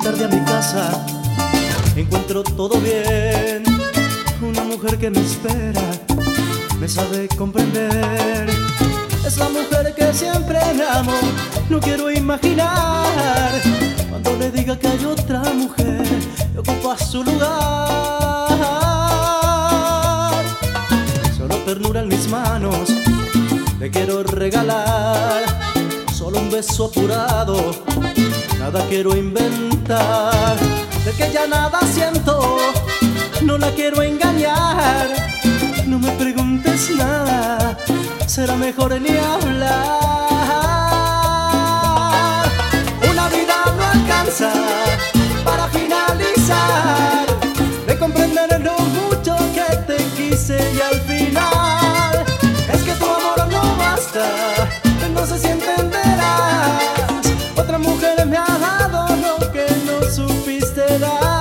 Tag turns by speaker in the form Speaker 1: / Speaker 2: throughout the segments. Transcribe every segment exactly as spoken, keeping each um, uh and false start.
Speaker 1: tarde a mi casa, encuentro todo bien. Una mujer que me espera, me sabe comprender. Es la mujer que siempre me amo, no quiero imaginar cuando le diga que hay otra mujer que ocupa su lugar. Solo ternura en mis manos le quiero regalar, solo un beso apurado, nada quiero inventar. De que ya nada siento, no la quiero engañar. No me preguntes nada, será mejor ni hablar. Una vida no alcanza para finalizar de comprender lo mucho que te quise y al final es que tu amor no basta, no sé si entenderás. Otra mujer me ha dado lo que no supiste dar.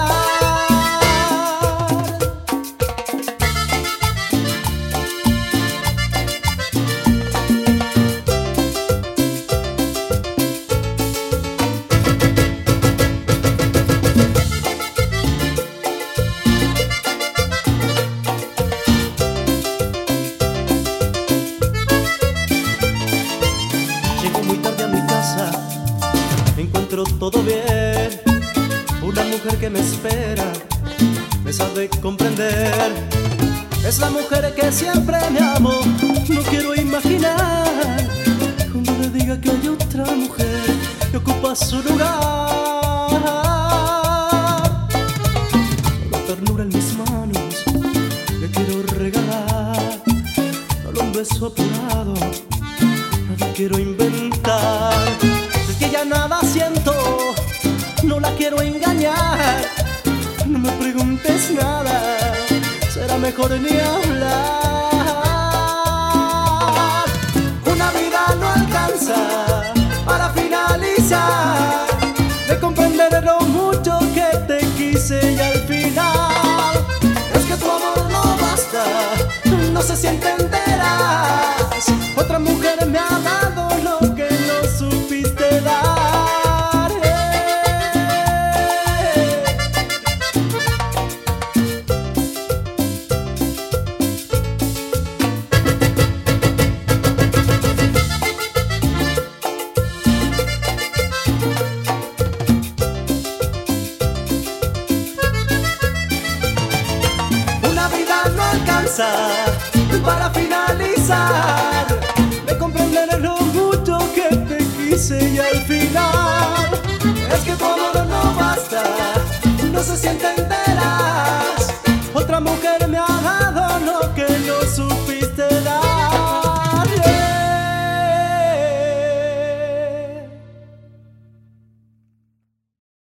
Speaker 1: Llego muy tarde a mi casa, encuentro todo bien. Una mujer que me espera, me sabe comprender. Es la mujer que siempre me amo, no quiero imaginar cuando le diga que hay otra mujer que ocupa su lugar. Solo ternura en mis manos le quiero regalar, solo un beso apurado, nada quiero inventar. Es que ya nada siento, no la quiero engañar. No me preguntes nada, será mejor ni hablar. Una vida no alcanza para finalizar de comprender lo mucho que te quise y al final es que tu amor no basta, no sé si entenderás. Otra mujer me ha dado lo que no supiste dar. Una vida no alcanza para finalizar de comprender lo mucho que te quise y al final es que tu amor no basta, no se siente enteras. Otra mujer